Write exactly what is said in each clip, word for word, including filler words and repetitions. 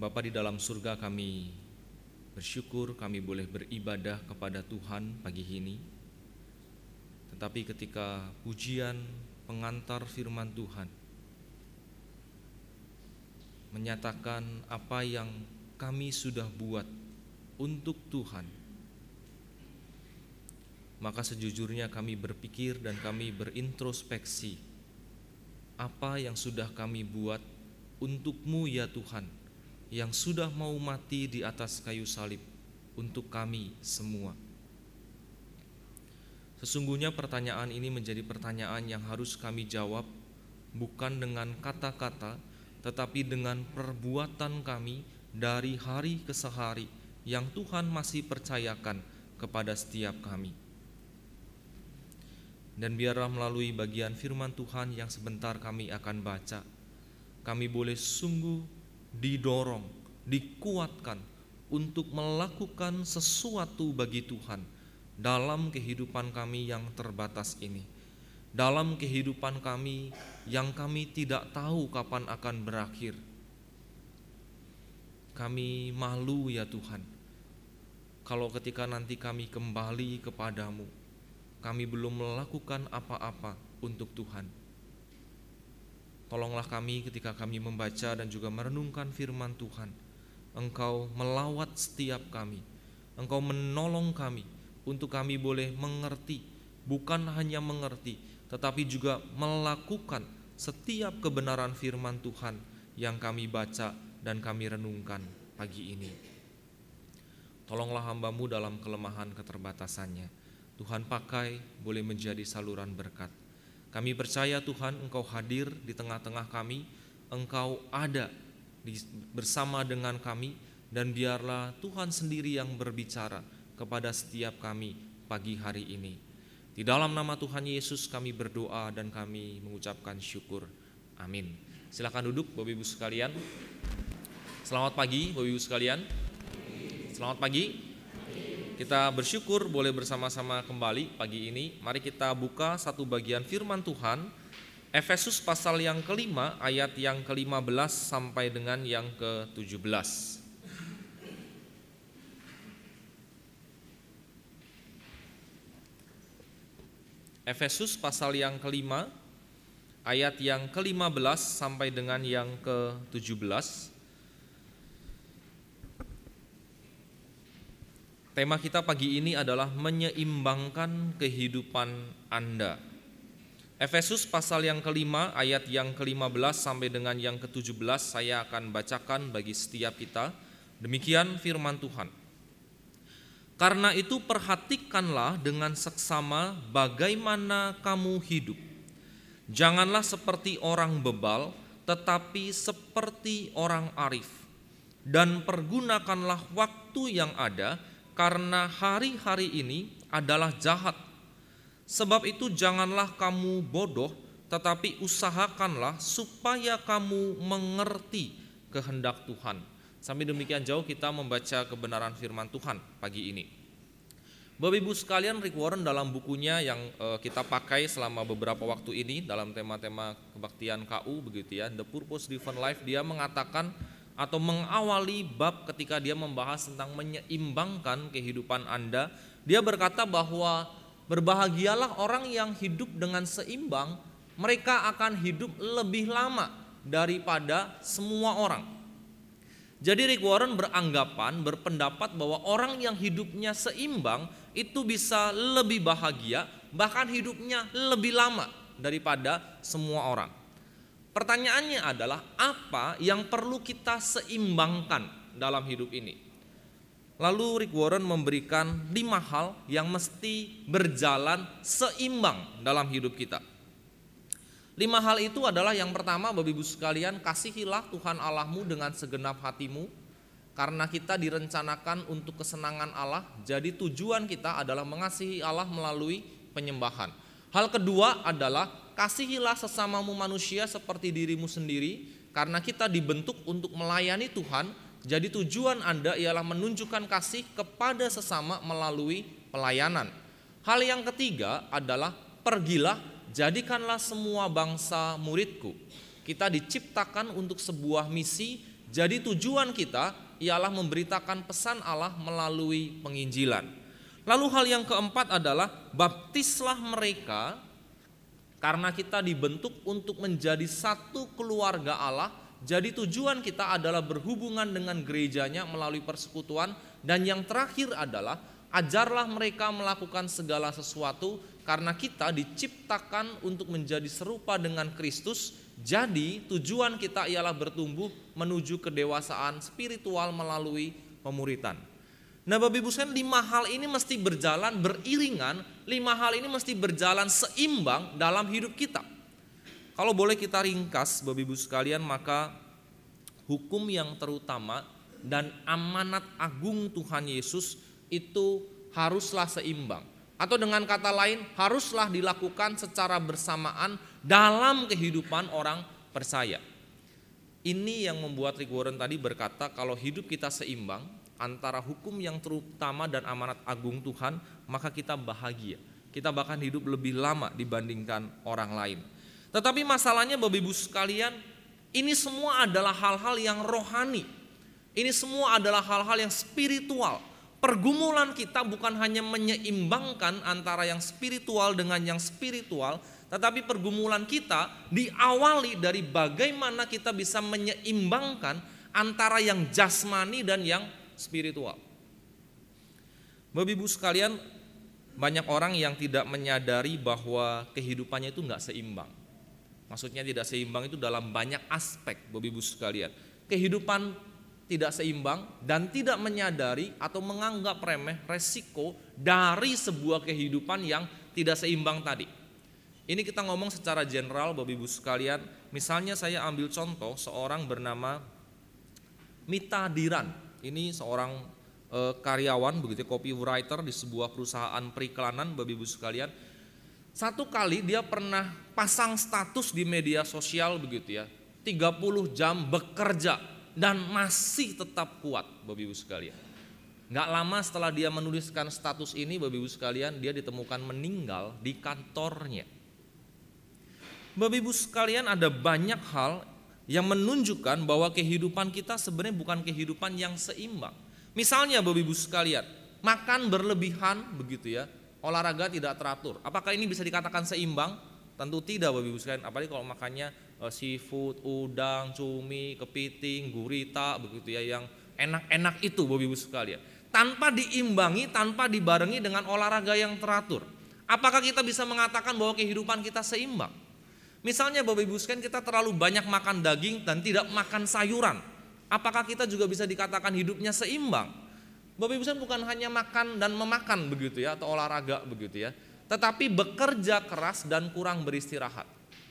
Bapa di dalam surga, kami bersyukur kami boleh beribadah kepada Tuhan pagi ini. Tetapi ketika pujian pengantar firman Tuhan menyatakan apa yang kami sudah buat untuk Tuhan, maka sejujurnya kami berpikir dan kami berintrospeksi, apa yang sudah kami buat untuk-Mu ya Tuhan, yang sudah mau mati di atas kayu salib untuk kami semua. Sesungguhnya pertanyaan ini menjadi pertanyaan yang harus kami jawab bukan dengan kata-kata, tetapi dengan perbuatan kami dari hari ke hari yang Tuhan masih percayakan kepada setiap kami. Dan biarlah melalui bagian firman Tuhan yang sebentar kami akan baca, kami boleh sungguh didorong, dikuatkan untuk melakukan sesuatu bagi Tuhan dalam kehidupan kami yang terbatas ini, dalam kehidupan kami yang kami tidak tahu kapan akan berakhir. Kami malu ya Tuhan, kalau ketika nanti kami kembali kepadamu, kami belum melakukan apa-apa untuk Tuhan. Tolonglah kami ketika kami membaca dan juga merenungkan firman Tuhan. Engkau melawat setiap kami, Engkau menolong kami untuk kami boleh mengerti, bukan hanya mengerti, tetapi juga melakukan setiap kebenaran firman Tuhan yang kami baca dan kami renungkan pagi ini. Tolonglah hamba-Mu dalam kelemahan keterbatasannya. Tuhan pakai boleh menjadi saluran berkat. Kami percaya Tuhan Engkau hadir di tengah-tengah kami, Engkau ada di, bersama dengan kami, dan biarlah Tuhan sendiri yang berbicara kepada setiap kami pagi hari ini. Di dalam nama Tuhan Yesus kami berdoa dan kami mengucapkan syukur. Amin. Silakan duduk Bapak Ibu sekalian. Selamat pagi Bapak Ibu sekalian. Selamat pagi. Kita bersyukur boleh bersama-sama kembali pagi ini. Mari kita buka satu bagian firman Tuhan, Efesus pasal yang kelima, ayat yang kelima belas sampai dengan yang ke tujuh belas. Efesus pasal yang kelima, ayat yang kelima belas sampai dengan yang ke tujuh belas. Tema kita pagi ini adalah menyeimbangkan kehidupan Anda. Efesus pasal yang kelima, ayat yang kelima belas sampai dengan yang ke tujuh belas saya akan bacakan bagi setiap kita. Demikian firman Tuhan. Karena itu perhatikanlah dengan seksama bagaimana kamu hidup. Janganlah seperti orang bebal, tetapi seperti orang arif. Dan pergunakanlah waktu yang ada, karena hari-hari ini adalah jahat. Sebab itu janganlah kamu bodoh, tetapi usahakanlah supaya kamu mengerti kehendak Tuhan. Sampai demikian jauh kita membaca kebenaran firman Tuhan pagi ini. Bapak Ibu sekalian, Rick Warren dalam bukunya yang uh, kita pakai selama beberapa waktu ini dalam tema-tema kebaktian K U begitu ya, The Purpose Driven Life, dia mengatakan atau mengawali bab ketika dia membahas tentang menyeimbangkan kehidupan Anda. Dia berkata bahwa berbahagialah orang yang hidup dengan seimbang, mereka akan hidup lebih lama daripada semua orang. Jadi Rick Warren beranggapan, berpendapat bahwa orang yang hidupnya seimbang itu bisa lebih bahagia, bahkan hidupnya lebih lama daripada semua orang. Pertanyaannya adalah apa yang perlu kita seimbangkan dalam hidup ini? Lalu Rick Warren memberikan lima hal yang mesti berjalan seimbang dalam hidup kita. Lima hal itu adalah yang pertama, Bapak Ibu sekalian, kasihilah Tuhan Allahmu dengan segenap hatimu, karena kita direncanakan untuk kesenangan Allah. Jadi tujuan kita adalah mengasihi Allah melalui penyembahan. Hal kedua adalah kasihilah sesamamu manusia seperti dirimu sendiri, karena kita dibentuk untuk melayani Tuhan. Jadi tujuan Anda ialah menunjukkan kasih kepada sesama melalui pelayanan. Hal yang ketiga adalah pergilah, jadikanlah semua bangsa muridku. Kita diciptakan untuk sebuah misi, Jadi tujuan kita ialah memberitakan pesan Allah melalui penginjilan. Lalu hal yang keempat adalah baptislah mereka, karena kita dibentuk untuk menjadi satu keluarga Allah. Jadi tujuan kita adalah berhubungan dengan gerejanya melalui persekutuan. Dan yang terakhir adalah ajarlah mereka melakukan segala sesuatu, karena kita diciptakan untuk menjadi serupa dengan Kristus. Jadi tujuan kita ialah bertumbuh menuju kedewasaan spiritual melalui pemuritan. Nah Bapak Ibu sekalian, lima hal ini mesti berjalan beriringan, lima hal ini mesti berjalan seimbang dalam hidup kita. Kalau boleh kita ringkas Bapak Ibu sekalian, maka hukum yang terutama dan amanat agung Tuhan Yesus itu haruslah seimbang. Atau dengan kata lain, haruslah dilakukan secara bersamaan dalam kehidupan orang percaya. Ini yang membuat Rick Warren tadi berkata, kalau hidup kita seimbang antara hukum yang terutama dan amanat agung Tuhan, maka kita bahagia. Kita bahkan hidup lebih lama dibandingkan orang lain. Tetapi masalahnya Bapak Ibu sekalian, ini semua adalah hal-hal yang rohani. Ini semua adalah hal-hal yang spiritual. Pergumulan kita bukan hanya menyeimbangkan antara yang spiritual dengan yang spiritual, tetapi pergumulan kita diawali dari bagaimana kita bisa menyeimbangkan antara yang jasmani dan yang spiritual. Bapak Ibu sekalian, banyak orang yang tidak menyadari bahwa kehidupannya itu enggak seimbang. Maksudnya tidak seimbang itu dalam banyak aspek Bapak Ibu sekalian. Kehidupan tidak seimbang dan tidak menyadari atau menganggap remeh resiko dari sebuah kehidupan yang tidak seimbang tadi. Ini kita ngomong secara general Bapak Ibu sekalian. Misalnya saya ambil contoh seorang bernama Mita Diran. Ini seorang e, karyawan begitu, copywriter di sebuah perusahaan periklanan Bapak Ibu sekalian. Satu kali dia pernah pasang status di media sosial begitu ya, tiga puluh jam bekerja dan masih tetap kuat Bapak Ibu sekalian. Gak lama setelah dia menuliskan status ini Bapak Ibu sekalian, dia ditemukan meninggal di kantornya. Bapak Ibu sekalian, ada banyak hal yang menunjukkan bahwa kehidupan kita sebenarnya bukan kehidupan yang seimbang. Misalnya Bapak Ibu sekalian, makan berlebihan begitu ya, olahraga tidak teratur. Apakah ini bisa dikatakan seimbang? Tentu tidak Bapak Ibu sekalian, apalagi kalau makannya seafood, udang, cumi, kepiting, gurita begitu ya, yang enak-enak itu Bapak Ibu sekalian. Tanpa diimbangi, tanpa dibarengi dengan olahraga yang teratur. Apakah kita bisa mengatakan bahwa kehidupan kita seimbang? Misalnya Bapak Ibu sekalian, kita terlalu banyak makan daging dan tidak makan sayuran. Apakah kita juga bisa dikatakan hidupnya seimbang? Bapak Ibu sekalian, bukan hanya makan dan memakan begitu ya, atau olahraga begitu ya, tetapi bekerja keras dan kurang beristirahat.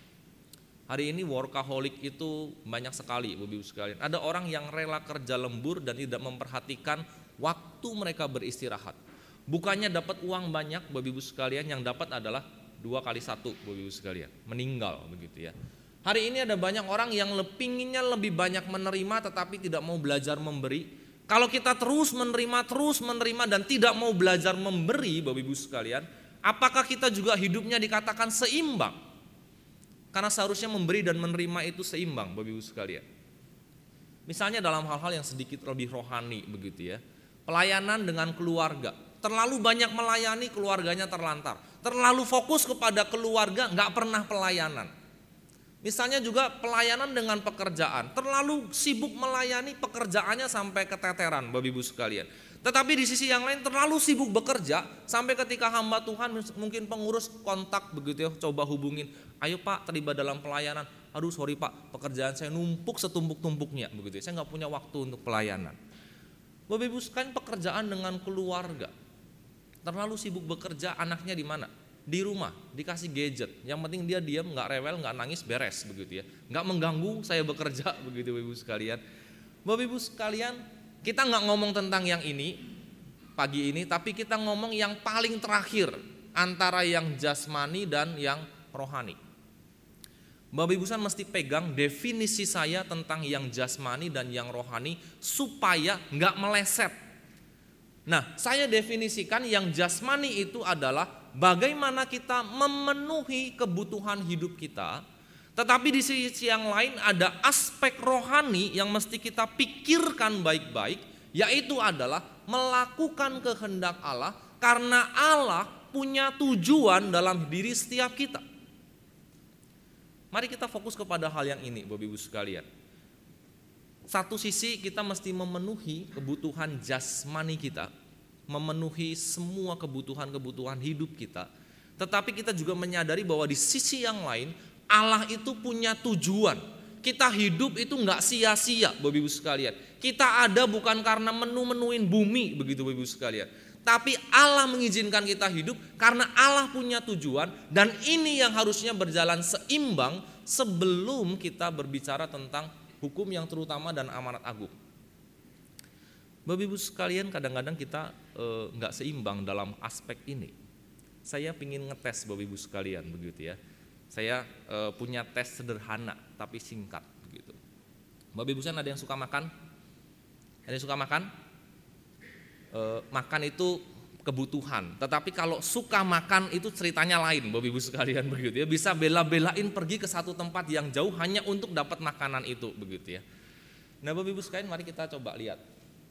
Hari ini workaholic itu banyak sekali Bapak Ibu sekalian. Ada orang yang rela kerja lembur dan tidak memperhatikan waktu mereka beristirahat. Bukannya dapat uang banyak Bapak Ibu sekalian, yang dapat adalah dua kali satu Bapak Ibu sekalian, meninggal begitu ya. Hari ini ada banyak orang yang pinginnya lebih banyak menerima tetapi tidak mau belajar memberi. Kalau kita terus menerima, terus menerima dan tidak mau belajar memberi Bapak Ibu sekalian, apakah kita juga hidupnya dikatakan seimbang? Karena seharusnya memberi dan menerima itu seimbang Bapak Ibu sekalian. Misalnya dalam hal-hal yang sedikit lebih rohani begitu ya. Pelayanan dengan keluarga. Terlalu banyak melayani, keluarganya terlantar. Terlalu fokus kepada keluarga, gak pernah pelayanan. Misalnya juga pelayanan dengan pekerjaan. Terlalu sibuk melayani, pekerjaannya sampai keteteran Bapak Ibu sekalian. Tetapi di sisi yang lain terlalu sibuk bekerja, sampai ketika hamba Tuhan mungkin pengurus kontak begitu ya, coba hubungin, ayo Pak terlibat dalam pelayanan. Aduh sorry Pak, pekerjaan saya numpuk setumpuk-tumpuknya begitu ya, saya nggak punya waktu untuk pelayanan. Bapak Ibu sekalian, pekerjaan dengan keluarga, terlalu sibuk bekerja, anaknya di mana? Di rumah, dikasih gadget, yang penting dia diam, nggak rewel, nggak nangis, beres begitu ya, nggak mengganggu saya bekerja begitu Bapak Ibu sekalian. Bapak Ibu sekalian, kita nggak ngomong tentang yang ini pagi ini, tapi kita ngomong yang paling terakhir antara yang jasmani dan yang rohani. Bapak Ibu sekalian mesti pegang definisi saya tentang yang jasmani dan yang rohani supaya nggak meleset. Nah, saya definisikan yang jasmani itu adalah bagaimana kita memenuhi kebutuhan hidup kita, Tetapi di sisi yang lain ada aspek rohani yang mesti kita pikirkan baik-baik, yaitu adalah melakukan kehendak Allah karena Allah punya tujuan dalam diri setiap kita. Mari kita fokus kepada hal yang ini, Bapak Ibu sekalian. Satu sisi kita mesti memenuhi kebutuhan jasmani kita, memenuhi semua kebutuhan-kebutuhan hidup kita. Tetapi kita juga menyadari bahwa di sisi yang lain Allah itu punya tujuan. Kita hidup itu enggak sia-sia, Bapak Ibu sekalian. Kita ada bukan karena menu-menuin bumi, begitu Bapak Ibu sekalian. Tapi Allah mengizinkan kita hidup karena Allah punya tujuan, dan ini yang harusnya berjalan seimbang sebelum kita berbicara tentang hukum yang terutama dan amanat agung. Bapak Ibu sekalian, kadang-kadang kita e, enggak seimbang dalam aspek ini. Saya ingin ngetes Bapak Ibu sekalian, begitu ya. Saya e, punya tes sederhana tapi singkat begitu. Bapak Ibu sekalian, ada yang suka makan? Ada yang suka makan? E, makan itu kebutuhan. Tetapi kalau suka makan itu ceritanya lain, Bapak Ibu sekalian, begitu ya. Bisa bela-belain pergi ke satu tempat yang jauh hanya untuk dapat makanan itu, begitu ya. Nah, Bapak Ibu sekalian, mari kita coba lihat.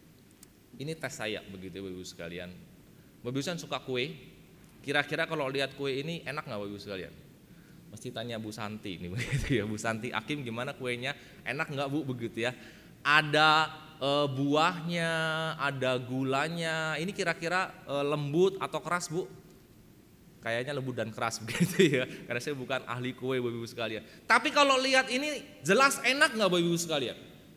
Ini tes saya, begitu ya, Bapak Ibu sekalian. Bapak Ibu sekalian suka kue? Kira-kira kalau lihat kue ini enak nggak, Bapak Ibu sekalian? Mesti tanya Bu Santi nih, begitu ya. Bu Santi Hakim, gimana kuenya? Enak nggak Bu, begitu ya? Ada e, buahnya, ada gulanya. Ini kira-kira e, lembut atau keras, Bu? Kayaknya lembut dan keras, begitu ya. Karena saya bukan ahli kue, Bapak Ibu sekalian. Tapi kalau lihat ini jelas enak nggak, Bapak Ibu sekalian?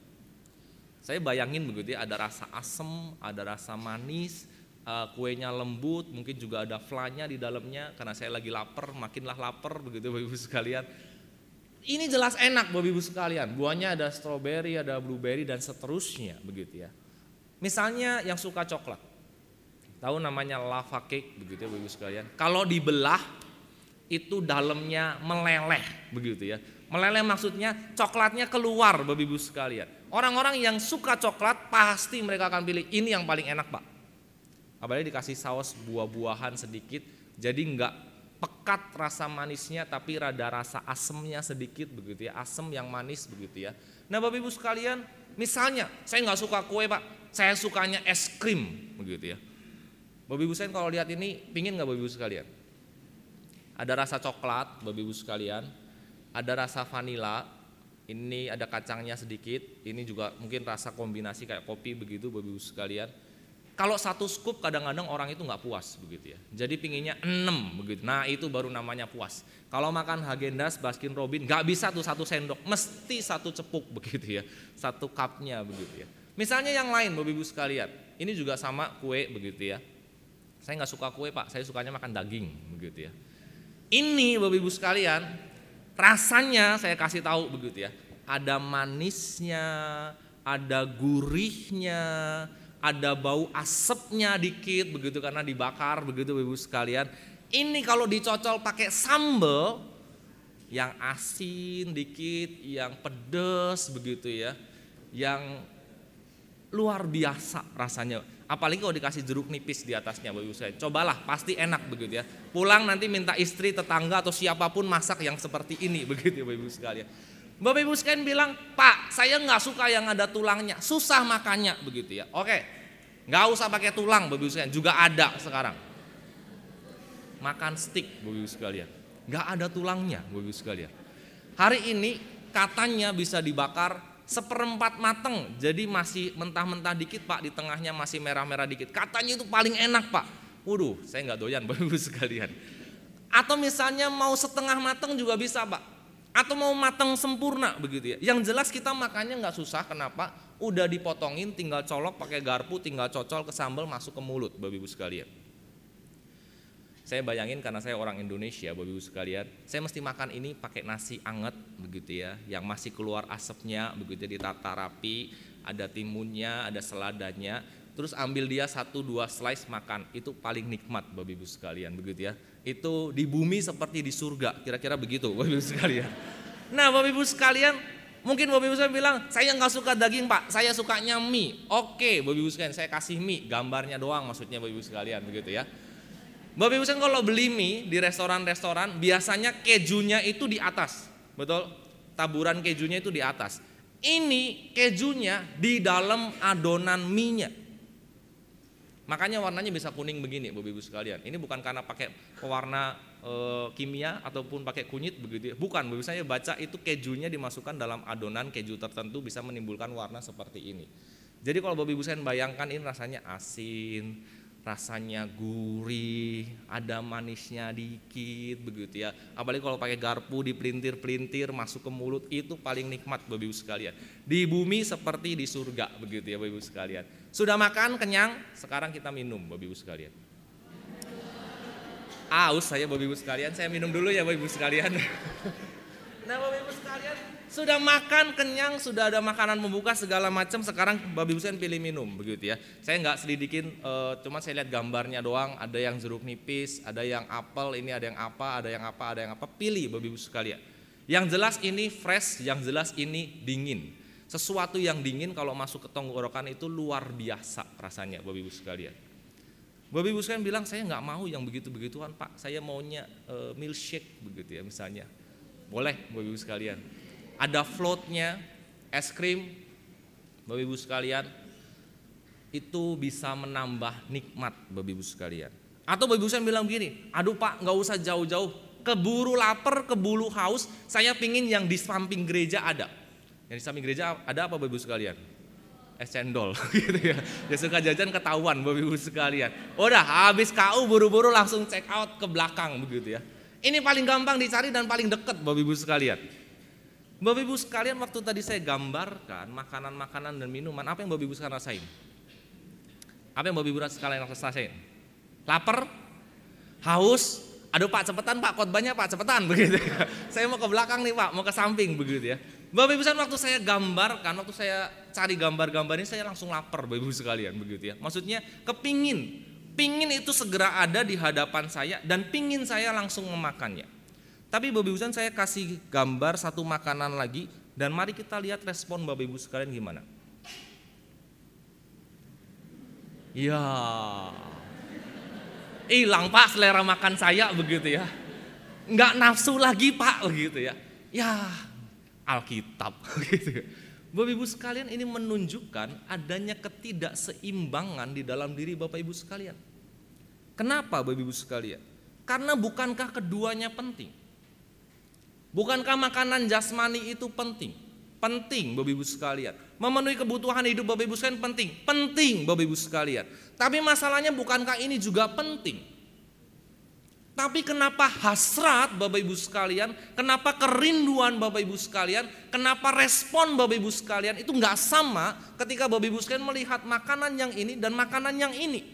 Saya bayangin begitu ya, ada rasa asem, ada rasa manis. Uh, kuenya lembut, mungkin juga ada flanya di dalamnya. Karena saya lagi lapar, makinlah lapar, begitu Bapak Ibu sekalian. Ini jelas enak Bapak Ibu sekalian. Buahnya ada stroberi, ada blueberry dan seterusnya, begitu ya. Misalnya yang suka coklat, tahu namanya lava cake, begitu ya Bapak Ibu sekalian. Kalau dibelah itu dalamnya meleleh, begitu ya. Meleleh maksudnya coklatnya keluar, Bapak Ibu sekalian. Orang-orang yang suka coklat pasti mereka akan pilih ini yang paling enak, Pak. Apalagi dikasih saus buah-buahan sedikit, jadi enggak pekat rasa manisnya, tapi rada rasa asemnya sedikit, begitu ya, asem yang manis, begitu ya. Nah, Bapak Ibu sekalian, misalnya saya enggak suka kue, Pak, saya sukanya es krim, begitu ya. Bapak Ibu sekalian, kalau lihat ini, pingin enggak Bapak Ibu sekalian? Ada rasa coklat, Bapak Ibu sekalian, ada rasa vanila, ini ada kacangnya sedikit, ini juga mungkin rasa kombinasi kayak kopi, begitu Bapak Ibu sekalian. Kalau satu scoop kadang-kadang orang itu nggak puas, begitu ya. Jadi pinginnya enam, begitu. Nah, itu baru namanya puas. Kalau makan Häagen-Dazs, Baskin Robbins nggak bisa tuh satu sendok, mesti satu cepuk, begitu ya. Satu cupnya, begitu ya. Misalnya yang lain, Bapak Ibu sekalian, ini juga sama kue, begitu ya. Saya nggak suka kue, Pak, saya sukanya makan daging, begitu ya. Ini Bapak Ibu sekalian, rasanya saya kasih tahu, begitu ya. Ada manisnya, ada gurihnya, ada bau asapnya dikit, begitu, karena dibakar, begitu Ibu sekalian. Ini kalau dicocol pakai sambal yang asin dikit, yang pedas, begitu ya, yang luar biasa rasanya. Apalagi kalau dikasih jeruk nipis di atasnya, Bapak Ibu sekalian. Cobalah, pasti enak, begitu ya. Pulang nanti minta istri, tetangga atau siapapun masak yang seperti ini, begitu Bapak Ibu sekalian. Bapak Ibu sekalian bilang, Pak, saya nggak suka yang ada tulangnya, susah makannya, begitu ya. Oke, nggak usah pakai tulang, Bapak Ibu sekalian, juga ada sekarang. Makan steak, Bapak Ibu sekalian, nggak ada tulangnya, Bapak Ibu sekalian. Hari ini katanya bisa dibakar seperempat mateng, jadi masih mentah-mentah dikit, Pak, di tengahnya masih merah-merah dikit. Katanya itu paling enak, Pak. Waduh, saya nggak doyan, Bapak Ibu sekalian. Atau misalnya mau setengah mateng juga bisa, Pak. Atau mau matang sempurna, begitu ya. Yang jelas kita makannya nggak susah, kenapa? Udah dipotongin, tinggal colok pakai garpu, tinggal cocol ke sambal, masuk ke mulut, Bapak Ibu sekalian. Saya bayangin karena saya orang Indonesia, Bapak Ibu sekalian, saya mesti makan ini pakai nasi anget, begitu ya, yang masih keluar asapnya, begitu, ditata rapi, ada timunnya, ada seladanya, terus ambil dia satu dua slice makan, itu paling nikmat, Bapak Ibu sekalian, begitu ya. Itu di bumi seperti di surga, kira-kira begitu Bapak Ibu sekalian. Nah, Bapak Ibu sekalian, mungkin Bapak Ibu sekalian bilang, saya nggak suka daging, Pak, saya sukanya mie. Oke, Bapak Ibu sekalian, saya kasih mie, gambarnya doang maksudnya, Bapak Ibu sekalian, begitu ya. Bapak Ibu sekalian, kalau beli mie di restoran-restoran biasanya kejunya itu di atas, betul? Taburan kejunya itu di atas. Ini kejunya di dalam adonan mie-nya. Makanya warnanya bisa kuning begini, Bapak Ibu sekalian. Ini bukan karena pakai pewarna e, kimia ataupun pakai kunyit begitu ya. Bukan, Bapak Ibu, saya baca itu kejunya dimasukkan dalam adonan keju tertentu bisa menimbulkan warna seperti ini. Jadi kalau Bapak Ibu sekalian bayangkan ini rasanya asin, rasanya gurih, ada manisnya dikit begitu ya. Apalagi kalau pakai garpu dipelintir-pelintir masuk ke mulut, itu paling nikmat Bapak Ibu sekalian. Di bumi seperti di surga begitu ya Bapak Ibu sekalian. Sudah makan kenyang, sekarang kita minum Bapak Ibu sekalian. Aus saya Bapak Ibu sekalian, saya minum dulu ya Bapak Ibu sekalian. Nah Bapak Ibu sekalian, sudah makan kenyang, sudah ada makanan membuka segala macam, sekarang Bapak Ibu sekalian pilih minum begitu ya. Saya nggak selidikin, e, cuma saya lihat gambarnya doang. Ada yang jeruk nipis, ada yang apel, ini ada yang apa, ada yang apa, ada yang apa. Pilih Bapak Ibu sekalian. Yang jelas ini fresh, yang jelas ini dingin. Sesuatu yang dingin kalau masuk ke tenggorokan itu luar biasa rasanya Bapak Ibu sekalian. Bapak Ibu sekalian bilang saya nggak mau yang begitu-begituan Pak, saya maunya e, milkshake begitu ya misalnya. Boleh Bapak Ibu sekalian. Ada floatnya, es krim, Bapak Ibu sekalian, itu bisa menambah nikmat Bapak Ibu sekalian. Atau Bapak Ibu sekalian bilang begini, aduh Pak nggak usah jauh-jauh, keburu lapar, keburu haus, saya pingin yang di samping gereja ada. Yang di samping gereja ada apa Bapak Ibu sekalian? Es cendol gitu ya. Ya suka jajan ketahuan Bapak Ibu sekalian. Udah habis K U buru-buru langsung check out ke belakang begitu ya. Ini paling gampang dicari dan paling dekat Bapak Ibu sekalian. Bapak Ibu sekalian, waktu tadi saya gambarkan makanan-makanan dan minuman, apa yang Bapak Ibu sekalian rasain? Apa yang Bapak Ibu sekalian rasain? Lapar? Haus? Aduh Pak cepetan Pak, khotbahnya Pak cepetan begitu ya. Saya mau ke belakang nih Pak, mau ke samping begitu ya. Bapak Ibu sekalian, waktu saya gambarkan, waktu saya cari gambar-gambar ini, saya langsung lapar Bapak Ibu sekalian begitu ya. Maksudnya kepingin, pingin itu segera ada di hadapan saya dan pingin saya langsung memakannya. Tapi Bapak Ibu sekalian, saya kasih gambar satu makanan lagi dan mari kita lihat respon Bapak Ibu sekalian gimana. Ya, hilang Pak selera makan saya begitu ya. Nggak nafsu lagi Pak begitu ya. Ya, Alkitab gitu ya. Bapak Ibu sekalian, ini menunjukkan adanya ketidakseimbangan di dalam diri Bapak Ibu sekalian. Kenapa Bapak Ibu sekalian? Karena bukankah keduanya penting? Bukankah makanan jasmani itu penting? Penting Bapak Ibu sekalian. Memenuhi kebutuhan hidup Bapak Ibu sekalian penting. Penting Bapak Ibu sekalian. Tapi masalahnya bukankah ini juga penting? Tapi kenapa hasrat Bapak Ibu sekalian, kenapa kerinduan Bapak Ibu sekalian, kenapa respon Bapak Ibu sekalian itu enggak sama ketika Bapak Ibu sekalian melihat makanan yang ini dan makanan yang ini?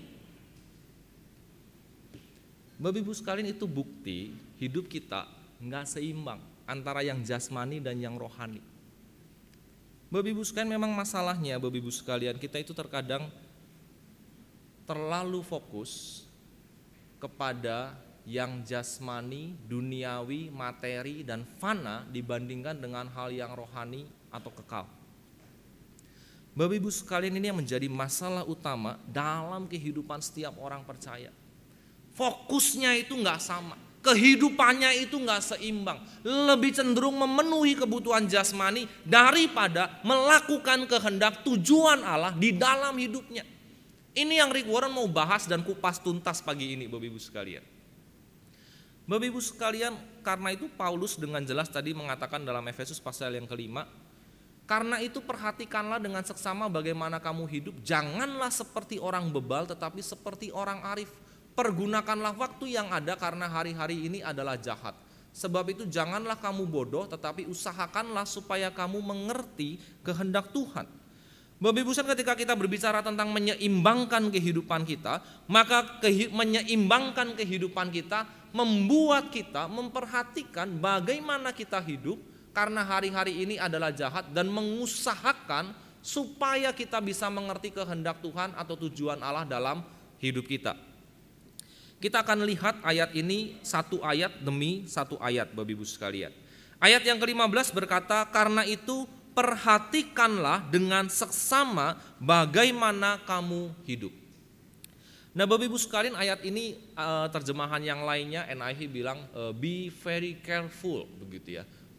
Bapak Ibu sekalian, itu bukti hidup kita nggak seimbang antara yang jasmani dan yang rohani. Bapak Ibu sekalian, memang masalahnya Bapak Ibu sekalian, kita itu terkadang terlalu fokus kepada yang jasmani, duniawi, materi dan fana dibandingkan dengan hal yang rohani atau kekal. Bapak Ibu sekalian, ini yang menjadi masalah utama dalam kehidupan setiap orang percaya. Fokusnya itu nggak sama. Kehidupannya itu nggak seimbang, lebih cenderung memenuhi kebutuhan jasmani daripada melakukan kehendak tujuan Allah di dalam hidupnya. Ini yang Rick Warren mau bahas dan kupas tuntas pagi ini Bapak Ibu sekalian. Bapak Ibu sekalian, karena itu Paulus dengan jelas tadi mengatakan dalam Efesus pasal yang kelima, karena itu perhatikanlah dengan seksama bagaimana kamu hidup, janganlah seperti orang bebal tetapi seperti orang arif. Pergunakanlah waktu yang ada karena hari-hari ini adalah jahat. Sebab itu janganlah kamu bodoh, tetapi usahakanlah supaya kamu mengerti kehendak Tuhan. Bapak Ibu sekalian, ketika kita berbicara tentang menyeimbangkan kehidupan kita, maka kehi- menyeimbangkan kehidupan kita membuat kita memperhatikan bagaimana kita hidup karena hari-hari ini adalah jahat dan mengusahakan supaya kita bisa mengerti kehendak Tuhan atau tujuan Allah dalam hidup kita. Kita akan lihat ayat ini satu ayat demi satu ayat Bapak Ibu sekalian. Ayat yang kelima belas berkata, karena itu perhatikanlah dengan seksama bagaimana kamu hidup. Nah Bapak Ibu sekalian, ayat ini uh, terjemahan yang lainnya N I V bilang uh, be very careful begitu ya.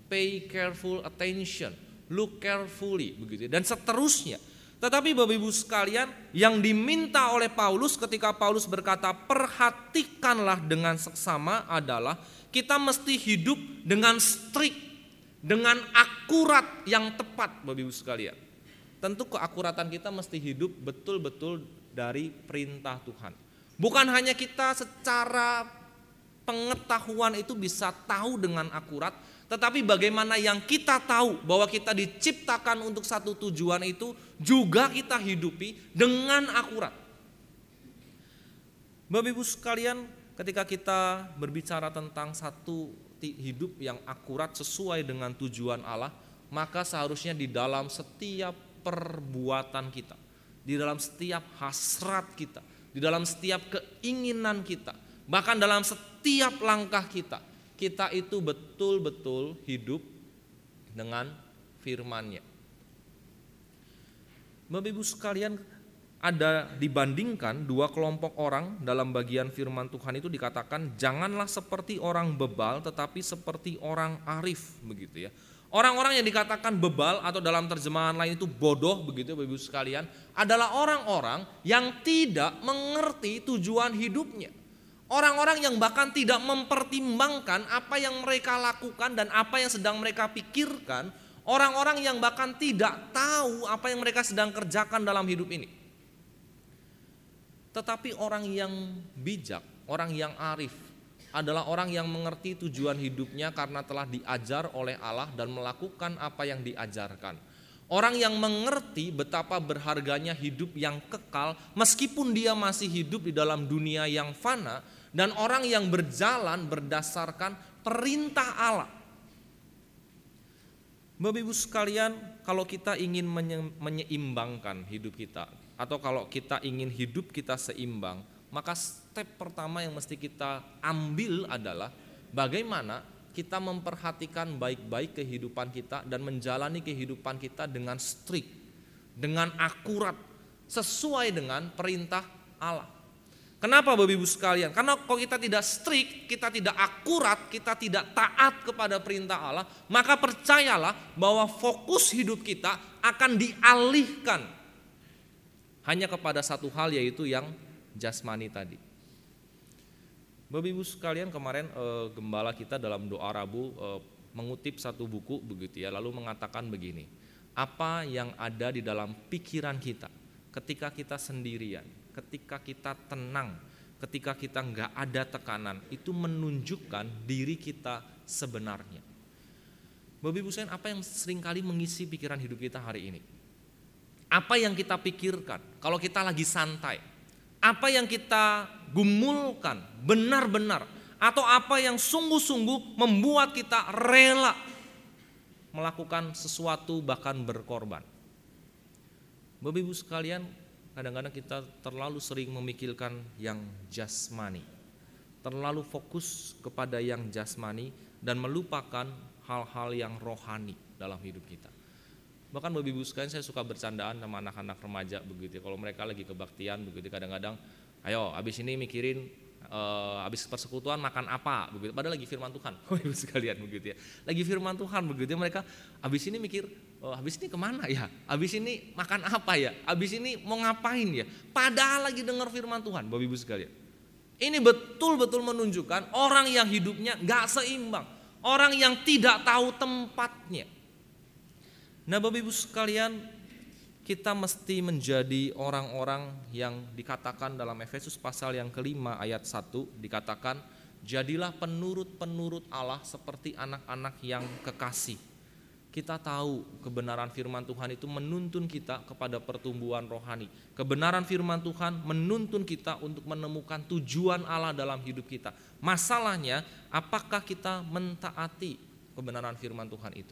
pay careful attention, look carefully, begitu dan seterusnya. Tetapi Bapak Ibu sekalian, yang diminta oleh Paulus ketika Paulus berkata perhatikanlah dengan seksama adalah kita mesti hidup dengan strict, dengan akurat yang tepat Bapak Ibu sekalian. Tentu keakuratan kita mesti hidup betul-betul dari perintah Tuhan. Bukan hanya kita secara pengetahuan itu bisa tahu dengan akurat, tetapi bagaimana yang kita tahu bahwa kita diciptakan untuk satu tujuan itu juga kita hidupi dengan akurat. Bapak Ibu sekalian, ketika kita berbicara tentang satu hidup yang akurat sesuai dengan tujuan Allah, maka seharusnya di dalam setiap perbuatan kita, di dalam setiap hasrat kita, di dalam setiap keinginan kita, bahkan dalam setiap langkah kita, kita itu betul-betul hidup dengan firman-Nya. Bapak Ibu sekalian, ada dibandingkan dua kelompok orang dalam bagian firman Tuhan itu dikatakan janganlah seperti orang bebal tetapi seperti orang arif, begitu ya. Orang-orang yang dikatakan bebal atau dalam terjemahan lain itu bodoh, begitu Bapak Ibu sekalian, adalah orang-orang yang tidak mengerti tujuan hidupnya. Orang-orang yang bahkan tidak mempertimbangkan apa yang mereka lakukan dan apa yang sedang mereka pikirkan. Orang-orang yang bahkan tidak tahu apa yang mereka sedang kerjakan dalam hidup ini. Tetapi orang yang bijak, orang yang arif adalah orang yang mengerti tujuan hidupnya karena telah diajar oleh Allah dan melakukan apa yang diajarkan. Orang yang mengerti betapa berharganya hidup yang kekal meskipun dia masih hidup di dalam dunia yang fana, dan orang yang berjalan berdasarkan perintah Allah. Bapak Ibu sekalian, kalau kita ingin menyeimbangkan hidup kita, atau kalau kita ingin hidup kita seimbang, maka step pertama yang mesti kita ambil adalah bagaimana kita memperhatikan baik-baik kehidupan kita dan menjalani kehidupan kita dengan strict, dengan akurat, sesuai dengan perintah Allah. Kenapa Bapak Ibu sekalian? Karena kalau kita tidak strict, kita tidak akurat, kita tidak taat kepada perintah Allah, maka percayalah bahwa fokus hidup kita akan dialihkan hanya kepada satu hal, yaitu yang jasmani tadi. Bapak Ibu sekalian, kemarin eh, gembala kita dalam doa Rabu eh, mengutip satu buku begitu ya, lalu mengatakan begini, apa yang ada di dalam pikiran kita ketika kita sendirian, ketika kita tenang, ketika kita nggak ada tekanan, itu menunjukkan diri kita sebenarnya. Bapak Ibu sekalian, apa yang seringkali mengisi pikiran hidup kita hari ini? Apa yang kita pikirkan kalau kita lagi santai? Apa yang kita gumulkan benar-benar, atau apa yang sungguh-sungguh membuat kita rela melakukan sesuatu bahkan berkorban? Bapak Ibu sekalian, kadang-kadang kita terlalu sering memikirkan yang jasmani, terlalu fokus kepada yang jasmani dan melupakan hal-hal yang rohani dalam hidup kita. Bahkan Bapak Ibu sekalian, saya suka bercandaan sama anak-anak remaja begitu. Kalau mereka lagi kebaktian begitu, kadang-kadang, ayo habis ini mikirin uh, habis persekutuan makan apa begitu. Padahal lagi firman Tuhan, Bapak Ibu sekalian begitu ya. Lagi firman Tuhan begitu, mereka habis ini mikir, oh, habis ini kemana ya? Habis ini makan apa ya? Habis ini mau ngapain ya? Padahal lagi dengar firman Tuhan, Bapak Ibu sekalian. Ini betul-betul menunjukkan orang yang hidupnya gak seimbang, orang yang tidak tahu tempatnya. Nah Bapak Ibu sekalian, kita mesti menjadi orang-orang yang dikatakan dalam Efesus pasal yang kelima ayat satu, dikatakan jadilah penurut-penurut Allah seperti anak-anak yang kekasih. Kita tahu kebenaran firman Tuhan itu menuntun kita kepada pertumbuhan rohani. Kebenaran firman Tuhan menuntun kita untuk menemukan tujuan Allah dalam hidup kita. Masalahnya, apakah kita mentaati kebenaran firman Tuhan itu?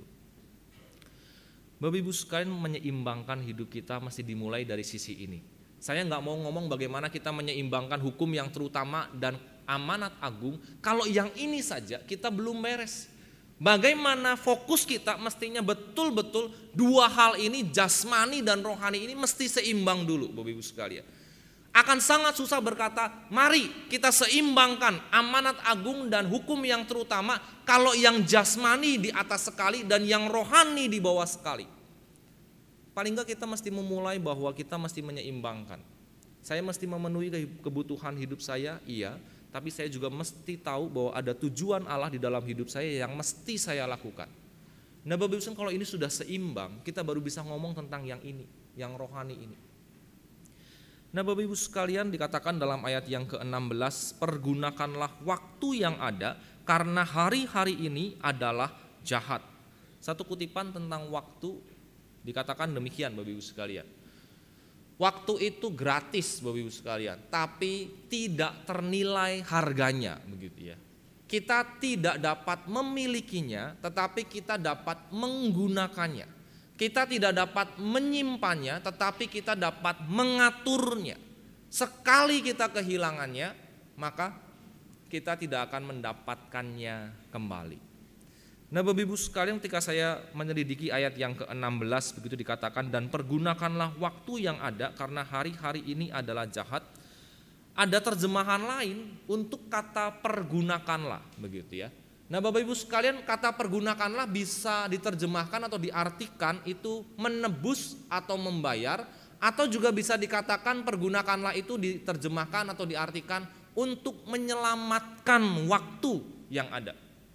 Bapak Ibu sekalian, menyeimbangkan hidup kita masih dimulai dari sisi ini. Saya nggak mau ngomong bagaimana kita menyeimbangkan hukum yang terutama dan amanat agung, kalau yang ini saja kita belum beres. Bagaimana fokus kita mestinya betul-betul dua hal ini, jasmani dan rohani ini mesti seimbang dulu Bapak Ibu sekalian. akan sangat susah berkata, mari kita seimbangkan amanat agung dan hukum yang terutama kalau yang jasmani di atas sekali dan yang rohani di bawah sekali. Paling enggak kita mesti memulai bahwa kita mesti menyeimbangkan. Saya mesti memenuhi kebutuhan hidup saya, iya, tapi saya juga mesti tahu bahwa ada tujuan Allah di dalam hidup saya yang mesti saya lakukan. Nah, Bapak Ibu kalau ini sudah seimbang, kita baru bisa ngomong tentang yang ini, yang rohani ini. Nah, Bapak Ibu sekalian, dikatakan dalam ayat yang ke enam belas, pergunakanlah waktu yang ada karena hari-hari ini adalah jahat. Satu kutipan tentang waktu dikatakan demikian, Bapak Ibu sekalian. Waktu itu gratis, Bapak Ibu sekalian, tapi tidak ternilai harganya, begitu ya. Kita tidak dapat memilikinya, tetapi kita dapat menggunakannya. Kita tidak dapat menyimpannya, tetapi kita dapat mengaturnya. Sekali kita kehilangannya, maka kita tidak akan mendapatkannya kembali. Nah, Bapak Ibu sekalian, ketika saya menyelidiki ayat yang ke enam belas, begitu dikatakan, dan pergunakanlah waktu yang ada karena hari-hari ini adalah jahat. Ada terjemahan lain untuk kata pergunakanlah, begitu ya. Nah, Bapak Ibu sekalian, kata pergunakanlah bisa diterjemahkan atau diartikan itu menebus atau membayar, atau juga bisa dikatakan pergunakanlah itu diterjemahkan atau diartikan untuk menyelamatkan waktu yang ada.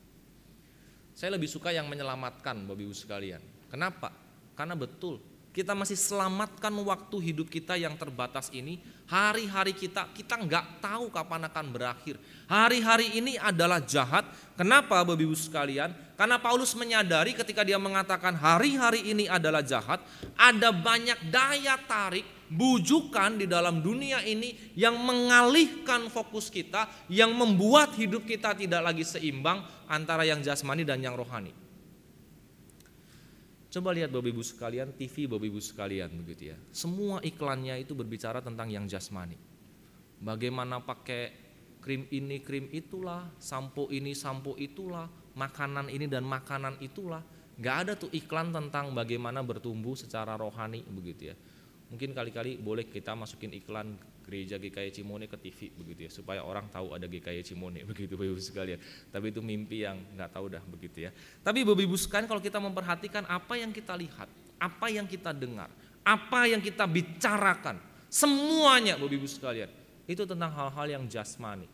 Saya lebih suka yang menyelamatkan, Bapak Ibu sekalian. Kenapa? Karena betul, kita masih selamatkan waktu hidup kita yang terbatas ini. Hari-hari kita, kita nggak tahu kapan akan berakhir. Hari-hari ini adalah jahat. Kenapa, Bapak Ibu sekalian? Karena Paulus menyadari ketika dia mengatakan hari-hari ini adalah jahat, ada banyak daya tarik, bujukan di dalam dunia ini yang mengalihkan fokus kita, yang membuat hidup kita tidak lagi seimbang antara yang jasmani dan yang rohani. Coba lihat Bapak Ibu sekalian, T V Bapak Ibu sekalian, begitu ya. Semua iklannya itu berbicara tentang yang jasmani. Bagaimana pakai krim ini, krim itulah, sampo ini, sampo itulah, makanan ini dan makanan itulah. Gak ada tuh iklan tentang bagaimana bertumbuh secara rohani, begitu ya. Mungkin kali-kali boleh kita masukin iklan gereja G K Y Cimone ke T V, begitu ya, supaya orang tahu ada G K Y Cimone, begitu Bapak Ibu sekalian. Tapi itu mimpi yang nggak tahu dah, begitu ya. Tapi Bapak Ibu sekalian, kalau kita memperhatikan apa yang kita lihat, apa yang kita dengar, apa yang kita bicarakan, semuanya Bapak Ibu sekalian itu tentang hal-hal yang jasmani.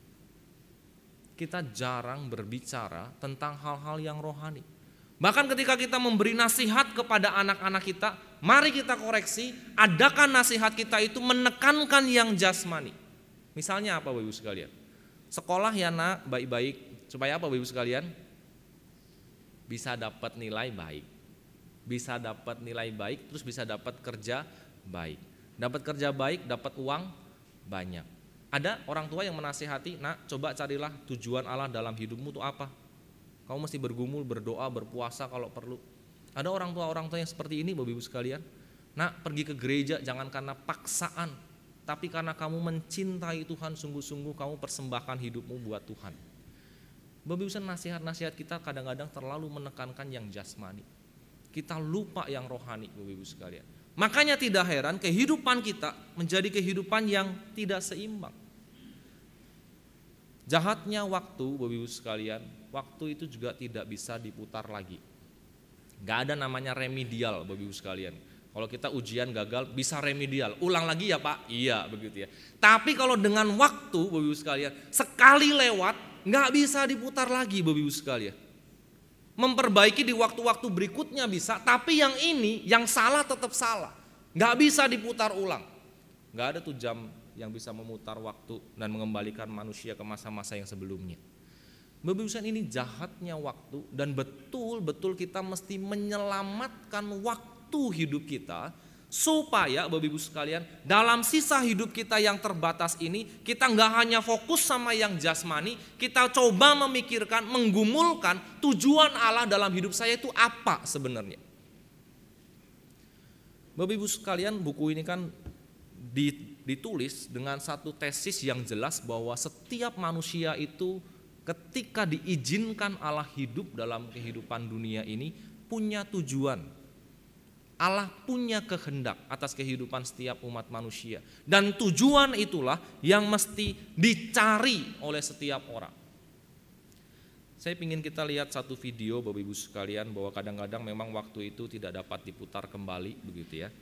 Kita jarang berbicara tentang hal-hal yang rohani. Bahkan ketika kita memberi nasihat kepada anak-anak kita, mari kita koreksi, adakan nasihat kita itu menekankan yang jasmani. Misalnya apa Bapak Ibu sekalian? Sekolah ya nak, baik-baik. Supaya apa Bapak Ibu sekalian? Bisa dapat nilai baik. Bisa dapat nilai baik, terus bisa dapat kerja baik. Dapat kerja baik, dapat uang banyak. Ada orang tua yang menasihati, nak coba carilah tujuan Allah dalam hidupmu itu apa? Kamu mesti bergumul, berdoa, berpuasa kalau perlu. Ada orang tua-orang tua yang seperti ini Bapak Ibu sekalian. Nak, pergi ke gereja jangan karena paksaan, tapi karena kamu mencintai Tuhan sungguh-sungguh, kamu persembahkan hidupmu buat Tuhan. Bapak Ibu sekalian, nasihat-nasihat kita kadang-kadang terlalu menekankan yang jasmani. Kita lupa yang rohani Bapak Ibu sekalian. Makanya tidak heran kehidupan kita menjadi kehidupan yang tidak seimbang. Jahatnya waktu Bapak Ibu sekalian, waktu itu juga tidak bisa diputar lagi. Gak ada namanya remedial Bapak Ibu sekalian. Kalau kita ujian gagal bisa remedial, ulang lagi ya Pak, iya begitu ya. Tapi kalau dengan waktu Bapak Ibu sekalian, sekali lewat gak bisa diputar lagi Bapak Ibu sekalian. Memperbaiki di waktu-waktu berikutnya bisa, tapi yang ini yang salah tetap salah, gak bisa diputar ulang. Gak ada tuh jam yang bisa memutar waktu dan mengembalikan manusia ke masa-masa yang sebelumnya. Bapak Ibu sekalian, ini jahatnya waktu, dan betul-betul kita mesti menyelamatkan waktu hidup kita supaya Bapak Ibu sekalian dalam sisa hidup kita yang terbatas ini kita nggak hanya fokus sama yang jasmani, kita coba memikirkan, menggumulkan tujuan Allah dalam hidup saya itu apa sebenarnya. Bapak Ibu sekalian, buku ini kan ditulis dengan satu tesis yang jelas bahwa setiap manusia itu ketika diizinkan Allah hidup dalam kehidupan dunia ini punya tujuan. Allah punya kehendak atas kehidupan setiap umat manusia. Dan tujuan itulah yang mesti dicari oleh setiap orang. Saya ingin kita lihat satu video Bapak Ibu sekalian, bahwa kadang-kadang memang waktu itu tidak dapat diputar kembali begitu ya.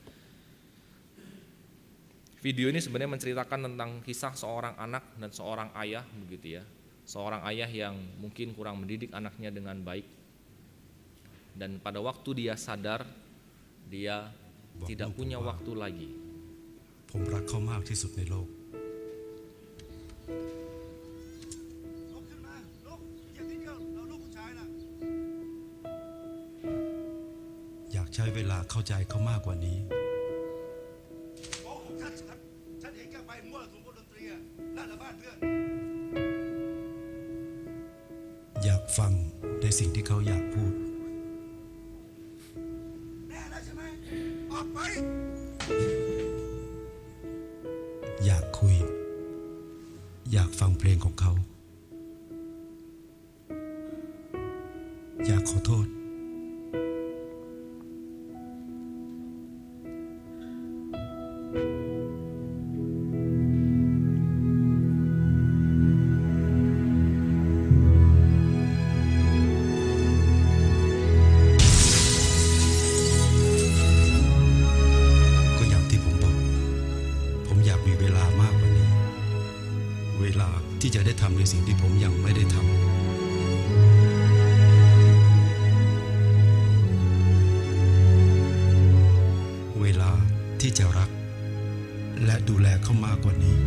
Video ini sebenarnya menceritakan tentang kisah seorang anak dan seorang ayah begitu ya. Seorang ayah yang mungkin kurang mendidik anaknya dengan baik. Dan pada waktu dia sadar, dia tidak punya waktu lagi. ผมรักเขามากที่สุดในโลก อยากใช้เวลาเข้าใจเขามากกว่านี้ อยากฟังในสิ่งที่เขาอยากพูด อยากคุย อยากฟังเพลงของเขา อยากขอโทษ ก็อย่างที่ผมบอก ผมอยากมีเวลามากกว่านี้ เวลาที่จะได้ทำในสิ่งที่ผมยังไม่ได้ทำ เวลาที่จะรักและดูแลเขามากกว่านี้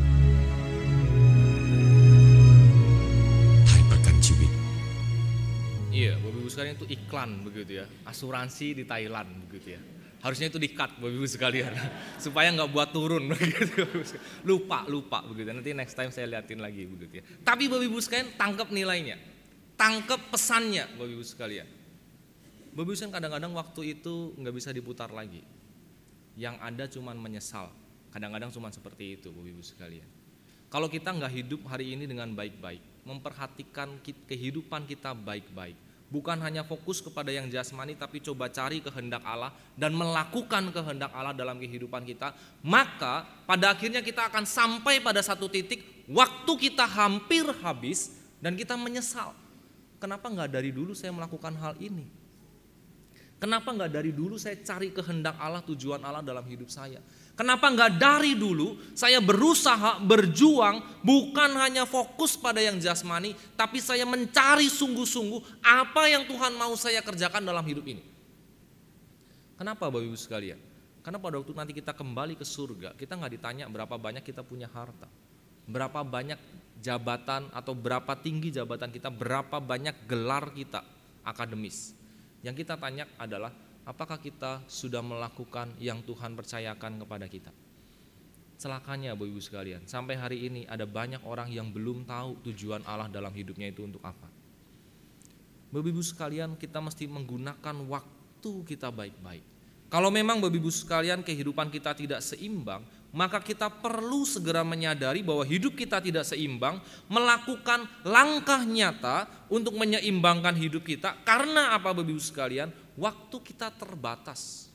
ให้ประกันชีวิต Iya, Bapak Ibu sekalian, itu iklan begitu ya, asuransi di Thailand begitu ya. Harusnya itu di-cut Bapak Ibu sekalian, supaya nggak buat turun begitu. Lupa, lupa begitu. Nanti next time saya liatin lagi begitu ya. Tapi Bapak Ibu sekalian, tangkap nilainya, tangkap pesannya Bapak Ibu sekalian. Bapak Ibu sekalian, kadang-kadang waktu itu nggak bisa diputar lagi. Yang ada cuman menyesal. Kadang-kadang cuman seperti itu Bapak Ibu sekalian. Kalau kita nggak hidup hari ini dengan baik-baik, memperhatikan kehidupan kita baik-baik, bukan hanya fokus kepada yang jasmani, tapi coba cari kehendak Allah dan melakukan kehendak Allah dalam kehidupan kita, maka pada akhirnya kita akan sampai pada satu titik waktu kita hampir habis dan kita menyesal. Kenapa nggak dari dulu saya melakukan hal ini? Kenapa nggak dari dulu saya cari kehendak Allah, tujuan Allah dalam hidup saya? Kenapa nggak dari dulu saya berusaha, berjuang, bukan hanya fokus pada yang jasmani, tapi saya mencari sungguh-sungguh apa yang Tuhan mau saya kerjakan dalam hidup ini. Kenapa Bapak Ibu sekalian? Karena pada waktu nanti kita kembali ke surga, kita nggak ditanya berapa banyak kita punya harta, berapa banyak jabatan atau berapa tinggi jabatan kita, berapa banyak gelar kita akademis. Yang kita tanya adalah, apakah kita sudah melakukan yang Tuhan percayakan kepada kita? Celakanya Bapak Ibu sekalian, sampai hari ini ada banyak orang yang belum tahu tujuan Allah dalam hidupnya itu untuk apa. Bapak Ibu sekalian, kita mesti menggunakan waktu kita baik-baik. Kalau memang Bapak Ibu sekalian kehidupan kita tidak seimbang, maka kita perlu segera menyadari bahwa hidup kita tidak seimbang, melakukan langkah nyata untuk menyeimbangkan hidup kita. Karena apa Bapak Ibu sekalian? Waktu kita terbatas.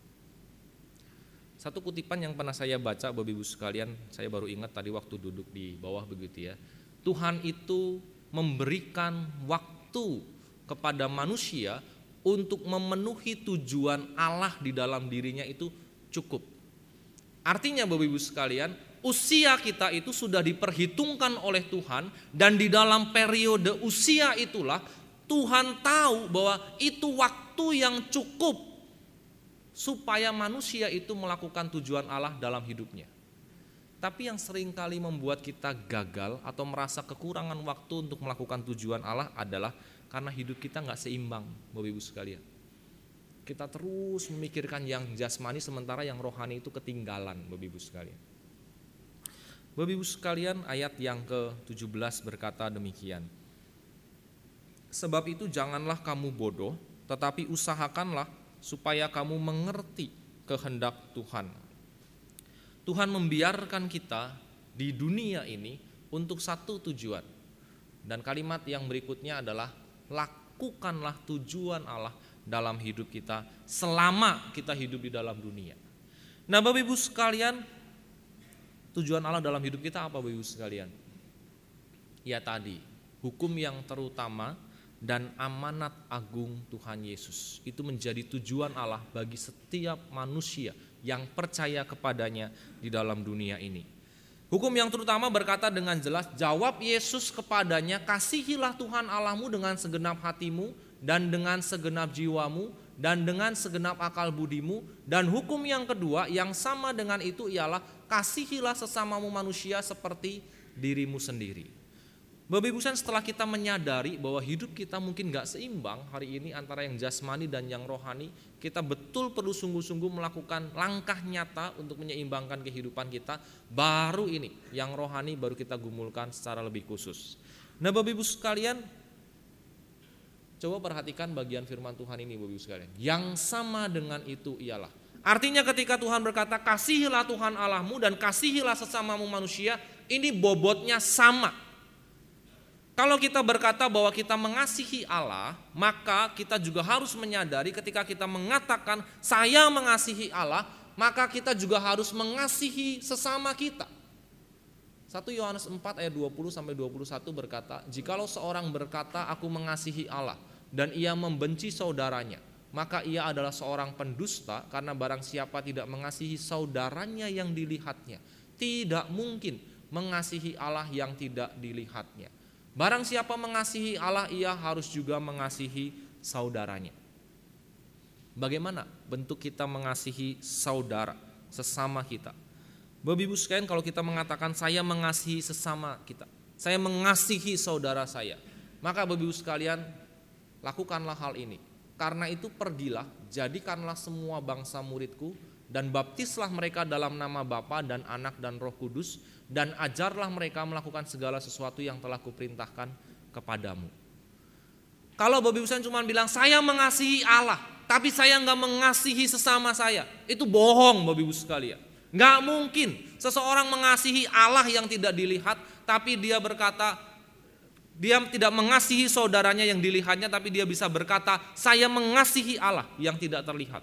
Satu kutipan yang pernah saya baca Bapak Ibu sekalian, saya baru ingat tadi waktu duduk di bawah begitu ya. Tuhan itu memberikan waktu kepada manusia untuk memenuhi tujuan Allah di dalam dirinya itu cukup. Artinya Bapak Ibu sekalian, usia kita itu sudah diperhitungkan oleh Tuhan, dan di dalam periode usia itulah Tuhan tahu bahwa itu waktu yang cukup supaya manusia itu melakukan tujuan Allah dalam hidupnya. Tapi yang seringkali membuat kita gagal atau merasa kekurangan waktu untuk melakukan tujuan Allah adalah karena hidup kita nggak seimbang Bapak Ibu sekalian. Kita terus memikirkan yang jasmani sementara yang rohani itu ketinggalan Bapak Ibu sekalian. Bapak Ibu sekalian, ayat yang ke tujuh belas berkata demikian. Sebab itu janganlah kamu bodoh, tetapi usahakanlah supaya kamu mengerti kehendak Tuhan. Tuhan membiarkan kita di dunia ini untuk satu tujuan. Dan kalimat yang berikutnya adalah lakukanlah tujuan Allah dalam hidup kita selama kita hidup di dalam dunia. Nah, Bapak Ibu sekalian, tujuan Allah dalam hidup kita apa, Bapak Ibu sekalian? Ya tadi, hukum yang terutama dan amanat agung Tuhan Yesus itu menjadi tujuan Allah bagi setiap manusia yang percaya kepadanya di dalam dunia ini. Hukum yang terutama berkata dengan jelas, jawab Yesus kepadanya, kasihilah Tuhan Allahmu dengan segenap hatimu dan dengan segenap jiwamu dan dengan segenap akal budimu. Dan hukum yang kedua yang sama dengan itu ialah kasihilah sesamamu manusia seperti dirimu sendiri. Bapak Ibu sekalian, setelah kita menyadari bahwa hidup kita mungkin gak seimbang hari ini antara yang jasmani dan yang rohani, kita betul perlu sungguh-sungguh melakukan langkah nyata untuk menyeimbangkan kehidupan kita. Baru ini yang rohani baru kita gumulkan secara lebih khusus. Nah, Bapak Ibu sekalian, coba perhatikan bagian firman Tuhan ini, Bapak Ibu sekalian. Yang sama dengan itu ialah, artinya ketika Tuhan berkata kasihilah Tuhan Allahmu dan kasihilah sesamamu manusia, ini bobotnya sama. Kalau kita berkata bahwa kita mengasihi Allah, maka kita juga harus menyadari ketika kita mengatakan saya mengasihi Allah, maka kita juga harus mengasihi sesama kita. satu Yohanes empat ayat dua puluh sampai dua puluh satu berkata, jikalau seorang berkata aku mengasihi Allah dan ia membenci saudaranya, maka ia adalah seorang pendusta, karena barang siapa tidak mengasihi saudaranya yang dilihatnya, tidak mungkin mengasihi Allah yang tidak dilihatnya. Barang siapa mengasihi Allah, ia harus juga mengasihi saudaranya. Bagaimana bentuk kita mengasihi saudara, sesama kita? Bapak Ibu sekalian, kalau kita mengatakan saya mengasihi sesama kita, saya mengasihi saudara saya, maka Bapak Ibu sekalian, lakukanlah hal ini. Karena itu pergilah, jadikanlah semua bangsa muridku, dan baptislah mereka dalam nama Bapa dan Anak dan Roh Kudus, dan ajarlah mereka melakukan segala sesuatu yang telah kuperintahkan kepadamu. Kalau Bapak Ibu sekalian cuma bilang saya mengasihi Allah, tapi saya nggak mengasihi sesama saya, itu bohong Bapak Ibu sekalian. Nggak mungkin seseorang mengasihi Allah yang tidak dilihat, tapi dia berkata dia tidak mengasihi saudaranya yang dilihatnya, tapi dia bisa berkata saya mengasihi Allah yang tidak terlihat.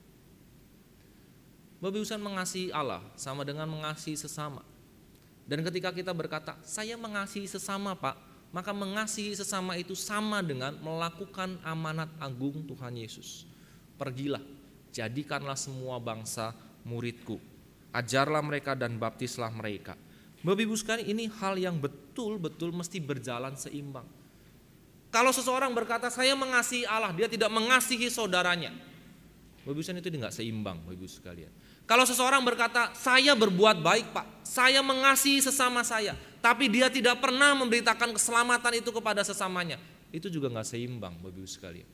Bapak Ibu sekalian, mengasihi Allah sama dengan mengasihi sesama. Dan ketika kita berkata saya mengasihi sesama Pak, maka mengasihi sesama itu sama dengan melakukan amanat agung Tuhan Yesus. Pergilah, jadikanlah semua bangsa muridku, ajarlah mereka dan baptislah mereka. Bapak Ibu sekalian, ini hal yang betul-betul mesti berjalan seimbang. Kalau seseorang berkata saya mengasihi Allah, dia tidak mengasihi saudaranya, Bapak Ibu sekalian, itu tidak seimbang Bapak Ibu sekalian. Kalau seseorang berkata saya berbuat baik Pak, saya mengasihi sesama saya, tapi dia tidak pernah memberitakan keselamatan itu kepada sesamanya, itu juga gak seimbang Bapak Ibu sekalian.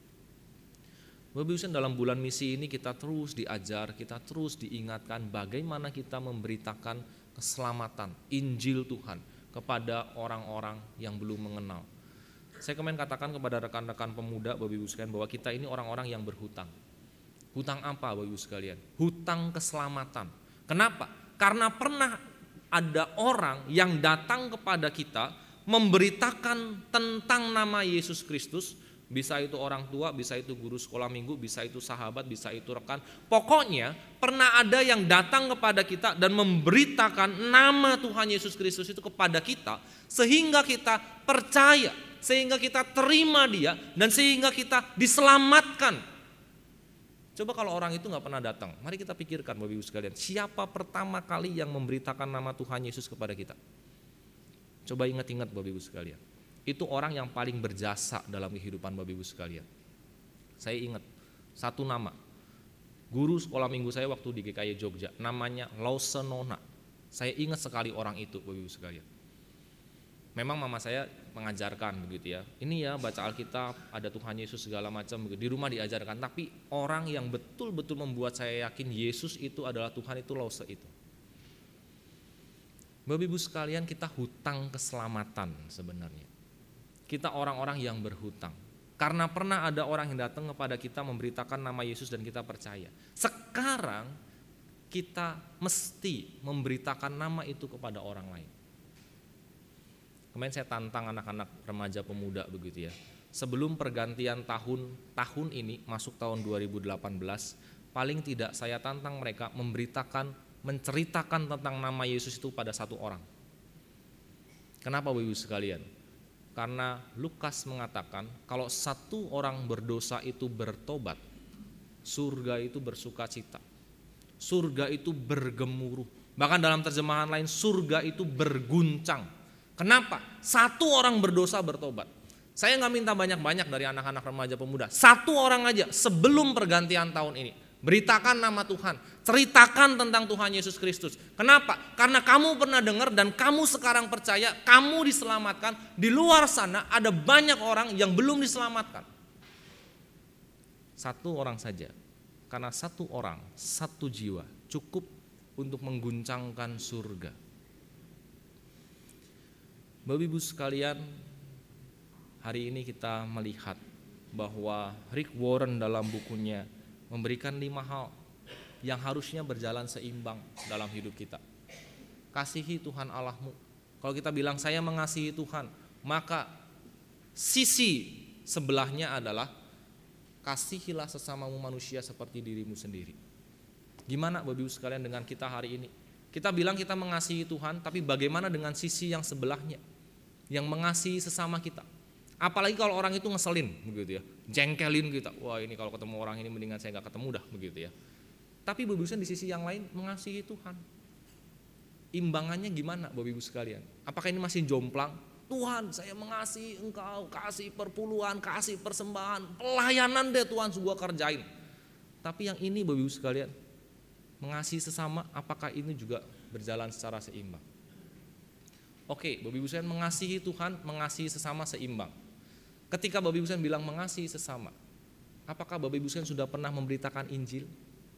Bapak Ibu sekalian, dalam bulan misi ini kita terus diajar, kita terus diingatkan bagaimana kita memberitakan keselamatan Injil Tuhan kepada orang-orang yang belum mengenal. Saya kemarin katakan kepada rekan-rekan pemuda Bapak Ibu sekalian bahwa kita ini orang-orang yang berhutang. Hutang apa Bapak Ibu sekalian? Hutang keselamatan. Kenapa? Karena pernah ada orang yang datang kepada kita memberitakan tentang nama Yesus Kristus. Bisa itu orang tua, bisa itu guru sekolah minggu, bisa itu sahabat, bisa itu rekan. Pokoknya pernah ada yang datang kepada kita dan memberitakan nama Tuhan Yesus Kristus itu kepada kita, sehingga kita percaya, sehingga kita terima dia, dan sehingga kita diselamatkan. Coba kalau orang itu gak pernah datang, mari kita pikirkan Bapak Ibu sekalian, siapa pertama kali yang memberitakan nama Tuhan Yesus kepada kita? Coba ingat-ingat Bapak Ibu sekalian, itu orang yang paling berjasa dalam kehidupan Bapak Ibu sekalian. Saya ingat satu nama, guru sekolah minggu saya waktu di G K I Jogja, namanya Lause Nona. Saya ingat sekali orang itu Bapak Ibu sekalian. Memang mama saya mengajarkan begitu ya, ini ya baca Alkitab, ada Tuhan Yesus segala macam begitu. Di rumah diajarkan, tapi orang yang betul-betul membuat saya yakin Yesus itu adalah Tuhan itu Lause itu. Bapak Ibu sekalian, kita hutang keselamatan sebenarnya. Kita orang-orang yang berhutang. Karena pernah ada orang yang datang kepada kita memberitakan nama Yesus dan kita percaya. Sekarang kita mesti memberitakan nama itu kepada orang lain. Kemarin saya tantang anak-anak remaja pemuda begitu ya. sebelum pergantian tahun tahun ini masuk tahun dua ribu delapan belas, paling tidak saya tantang mereka memberitakan, menceritakan tentang nama Yesus itu pada satu orang. Kenapa Bapak Ibu sekalian? Karena Lukas mengatakan kalau satu orang berdosa itu bertobat, surga itu bersuka cita, surga itu bergemuruh. Bahkan dalam terjemahan lain surga itu berguncang. Kenapa? Satu orang berdosa bertobat. Saya gak minta banyak-banyak dari anak-anak remaja pemuda, satu orang aja sebelum pergantian tahun ini beritakan nama Tuhan, ceritakan tentang Tuhan Yesus Kristus. Kenapa? Karena kamu pernah dengar dan kamu sekarang percaya, kamu diselamatkan. Di luar sana ada banyak orang yang belum diselamatkan. Satu orang saja, karena satu orang, satu jiwa cukup untuk mengguncangkan surga. Bapak Ibu sekalian, hari ini kita melihat bahwa Rick Warren dalam bukunya memberikan lima hal yang harusnya berjalan seimbang dalam hidup kita. Kasihi Tuhan Allahmu. Kalau kita bilang saya mengasihi Tuhan, maka sisi sebelahnya adalah kasihilah sesamamu manusia seperti dirimu sendiri. Gimana Bapak Ibu sekalian dengan kita hari ini? Kita bilang kita mengasihi Tuhan, tapi bagaimana dengan sisi yang sebelahnya, yang mengasihi sesama kita? Apalagi kalau orang itu ngeselin begitu ya, jengkelin kita. Wah, ini kalau ketemu orang ini mendingan saya gak ketemu dah begitu ya. Tapi Bapak Ibu di sisi yang lain mengasihi Tuhan. Imbangannya gimana Bapak Ibu sekalian? Apakah ini masih jomplang? Tuhan, saya mengasihi Engkau, kasih perpuluhan, kasih persembahan, pelayanan deh Tuhan gua kerjain. Tapi yang ini Bapak Ibu sekalian, mengasihi sesama, apakah ini juga berjalan secara seimbang? Oke, Bapak Ibu sekalian, mengasihi Tuhan, mengasihi sesama seimbang. Ketika Bapak Ibu sekalian bilang mengasihi sesama, apakah Bapak Ibu sekalian sudah pernah memberitakan Injil?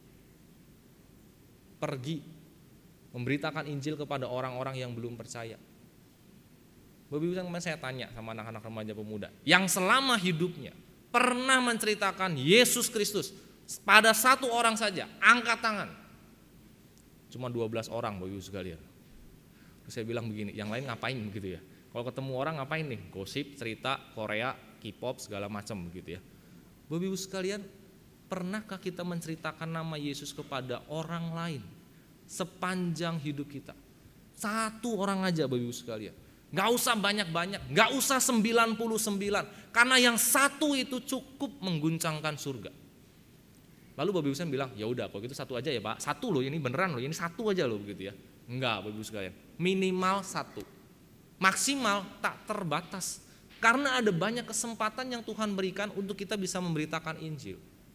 Pergi memberitakan Injil kepada orang-orang yang belum percaya. Bapak Ibu sekalian, kemarin saya tanya sama anak-anak remaja pemuda yang selama hidupnya pernah menceritakan Yesus Kristus pada satu orang saja, angkat tangan. Cuma dua belas orang Bapak Ibu sekalian. Terus saya bilang begini, yang lain ngapain begitu ya? Kalau ketemu orang ngapain nih? Gosip, cerita, Korea, K-pop, segala macam begitu ya. Bapak Ibu sekalian, pernahkah kita menceritakan nama Yesus kepada orang lain sepanjang hidup kita? Satu orang aja Bapak Ibu sekalian. Gak usah banyak-banyak, gak usah sembilan puluh sembilan, karena yang satu itu cukup mengguncangkan surga. Lalu Bapak Ibu sekalian bilang, ya udah kalau gitu satu aja ya Pak, satu loh, ini beneran loh, ini satu aja loh begitu ya. Enggak Bapak Ibu sekalian, minimal satu, maksimal tak terbatas. Karena ada banyak kesempatan yang Tuhan berikan untuk kita bisa memberitakan Injil.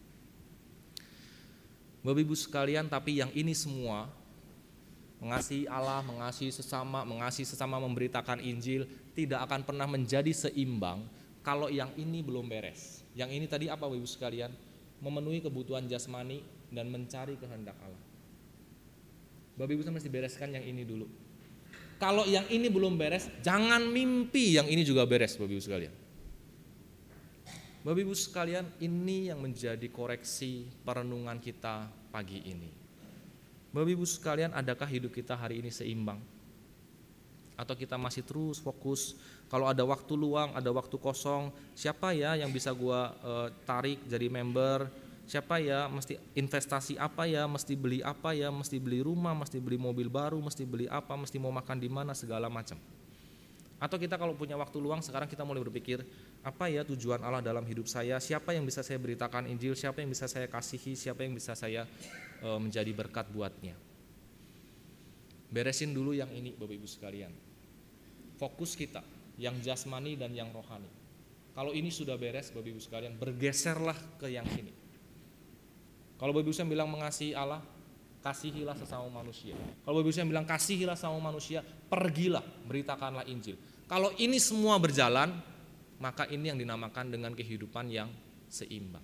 Bapak Ibu sekalian, tapi yang ini semua, mengasihi Allah, mengasihi sesama, mengasihi sesama memberitakan Injil, tidak akan pernah menjadi seimbang kalau yang ini belum beres. Yang ini tadi apa Bapak Ibu sekalian? Memenuhi kebutuhan jasmani dan mencari kehendak Allah. Bapak Ibu mesti bereskan yang ini dulu. Kalau yang ini belum beres, jangan mimpi yang ini juga beres Bapak Ibu sekalian. Bapak Ibu sekalian, ini yang menjadi koreksi perenungan kita pagi ini. Bapak Ibu sekalian, adakah hidup kita hari ini seimbang? Atau kita masih terus fokus, kalau ada waktu luang, ada waktu kosong, siapa ya yang bisa gua uh, tarik jadi member? Siapa ya, mesti investasi apa ya, mesti beli apa ya, mesti beli rumah, mesti beli mobil baru, mesti beli apa, mesti mau makan di mana, segala macam. Atau kita kalau punya waktu luang sekarang kita mulai berpikir, apa ya tujuan Allah dalam hidup saya, siapa yang bisa saya beritakan Injil, siapa yang bisa saya kasihi, siapa yang bisa saya e, menjadi berkat buatnya. Beresin dulu yang ini Bapak Ibu sekalian. Fokus kita yang jasmani dan yang rohani. Kalau ini sudah beres Bapak Ibu sekalian, bergeserlah ke yang ini. Kalau Bapak Ibu sekalian bilang mengasihi Allah, kasihilah sesama manusia. Kalau Bapak Ibu sekalian bilang kasihilah sesama manusia, pergilah, beritakanlah Injil. Kalau ini semua berjalan, maka ini yang dinamakan dengan kehidupan yang seimbang.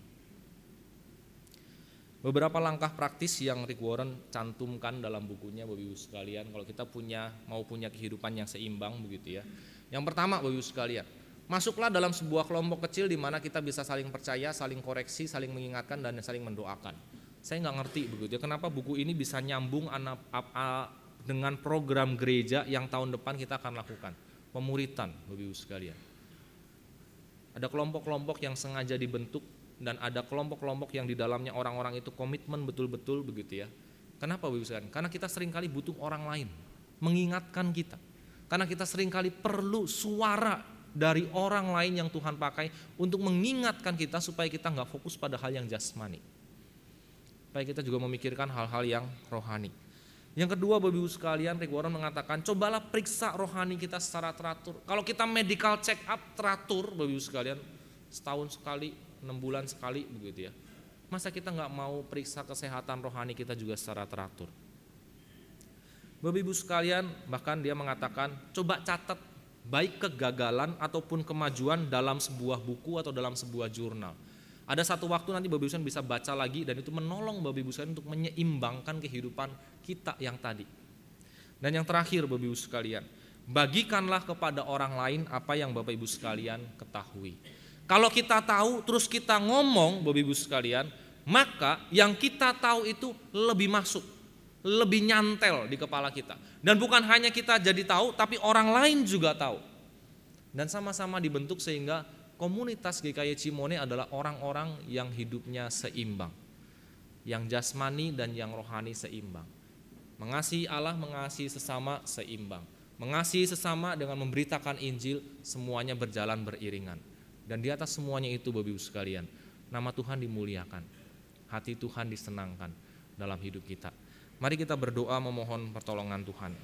Beberapa langkah praktis yang Rick Warren cantumkan dalam bukunya Bapak Ibu sekalian, kalau kita punya mau punya kehidupan yang seimbang begitu ya. Yang pertama Bapak Ibu sekalian, masuklah dalam sebuah kelompok kecil di mana kita bisa saling percaya, saling koreksi, saling mengingatkan dan saling mendoakan. Saya nggak ngerti begitu ya, kenapa buku ini bisa nyambung dengan program gereja yang tahun depan kita akan lakukan, pemuritan Bapak Ibu sekalian. Ada kelompok-kelompok yang sengaja dibentuk dan ada kelompok-kelompok yang di dalamnya orang-orang itu komitmen betul-betul begitu ya. Kenapa Bapak Ibu sekalian? Karena kita seringkali butuh orang lain mengingatkan kita. Karena kita seringkali perlu suara dari orang lain yang Tuhan pakai untuk mengingatkan kita supaya kita nggak fokus pada hal yang jasmani. Supaya kita juga memikirkan hal-hal yang rohani. Yang kedua Bapak Ibu sekalian, Rick Warren mengatakan cobalah periksa rohani kita secara teratur. Kalau kita medical check up teratur Bapak Ibu sekalian, setahun sekali, enam bulan sekali begitu ya. Masa kita nggak mau periksa kesehatan rohani kita juga secara teratur? Bapak Ibu sekalian, bahkan dia mengatakan coba catat baik kegagalan ataupun kemajuan dalam sebuah buku atau dalam sebuah jurnal. Ada satu waktu nanti Bapak Ibu sekalian bisa baca lagi dan itu menolong Bapak Ibu sekalian untuk menyeimbangkan kehidupan kita yang tadi. Dan yang terakhir Bapak Ibu sekalian, bagikanlah kepada orang lain apa yang Bapak Ibu sekalian ketahui. Kalau kita tahu terus kita ngomong Bapak Ibu sekalian, maka yang kita tahu itu lebih masuk, lebih nyantel di kepala kita. Dan bukan hanya kita jadi tahu, tapi orang lain juga tahu. Dan sama-sama dibentuk sehingga komunitas G K Y Cimone adalah orang-orang yang hidupnya seimbang. Yang jasmani dan yang rohani seimbang. Mengasihi Allah, mengasihi sesama seimbang. Mengasihi sesama dengan memberitakan Injil, semuanya berjalan beriringan. Dan di atas semuanya itu Bapak Ibu sekalian, nama Tuhan dimuliakan. Hati Tuhan disenangkan dalam hidup kita. Mari kita berdoa memohon pertolongan Tuhan.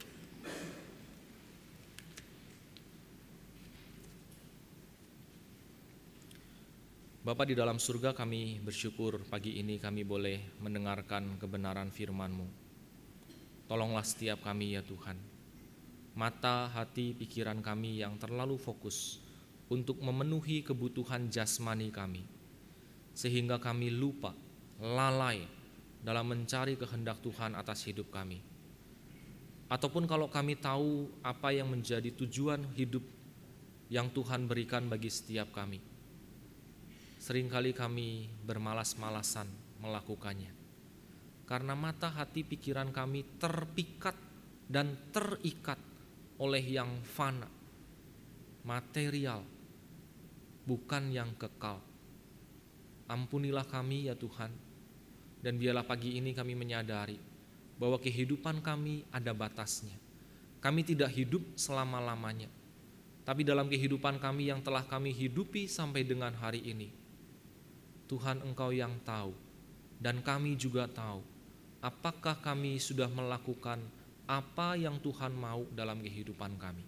Bapa di dalam surga, kami bersyukur pagi ini kami boleh mendengarkan kebenaran firman-Mu. Tolonglah setiap kami ya Tuhan. Mata, hati, pikiran kami yang terlalu fokus untuk memenuhi kebutuhan jasmani kami. Sehingga kami lupa, lalai dalam mencari kehendak Tuhan atas hidup kami. Ataupun kalau kami tahu apa yang menjadi tujuan hidup yang Tuhan berikan bagi setiap kami, seringkali kami bermalas-malasan melakukannya. Karena mata, hati, pikiran kami terpikat dan terikat oleh yang fana, material, bukan yang kekal. Ampunilah kami ya Tuhan, dan biarlah pagi ini kami menyadari bahwa kehidupan kami ada batasnya. Kami tidak hidup selama-lamanya, tapi dalam kehidupan kami yang telah kami hidupi sampai dengan hari ini, Tuhan Engkau yang tahu, dan kami juga tahu apakah kami sudah melakukan apa yang Tuhan mau dalam kehidupan kami.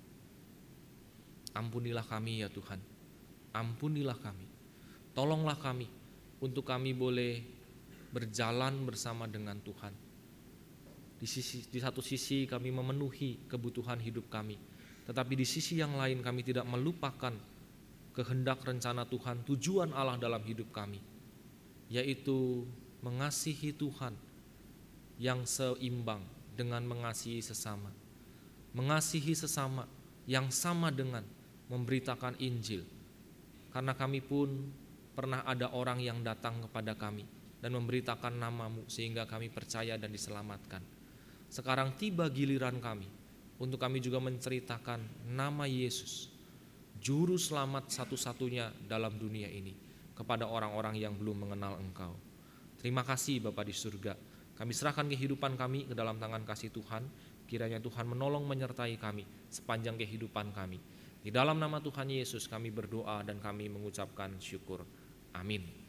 Ampunilah kami ya Tuhan, ampunilah kami. Tolonglah kami untuk kami boleh berjalan bersama dengan Tuhan. Di, sisi, di satu sisi kami memenuhi kebutuhan hidup kami, tetapi di sisi yang lain kami tidak melupakan kehendak rencana Tuhan, tujuan Allah dalam hidup kami, yaitu mengasihi Tuhan yang seimbang dengan mengasihi sesama. Mengasihi sesama yang sama dengan memberitakan Injil. Karena kami pun pernah ada orang yang datang kepada kami dan memberitakan nama-Mu sehingga kami percaya dan diselamatkan. Sekarang tiba giliran kami untuk kami juga menceritakan nama Yesus, Juru Selamat satu-satunya dalam dunia ini, kepada orang-orang yang belum mengenal Engkau. Terima kasih Bapa di surga. Kami serahkan kehidupan kami ke dalam tangan kasih Tuhan. Kiranya Tuhan menolong menyertai kami sepanjang kehidupan kami. Di dalam nama Tuhan Yesus kami berdoa dan kami mengucapkan syukur. Amin.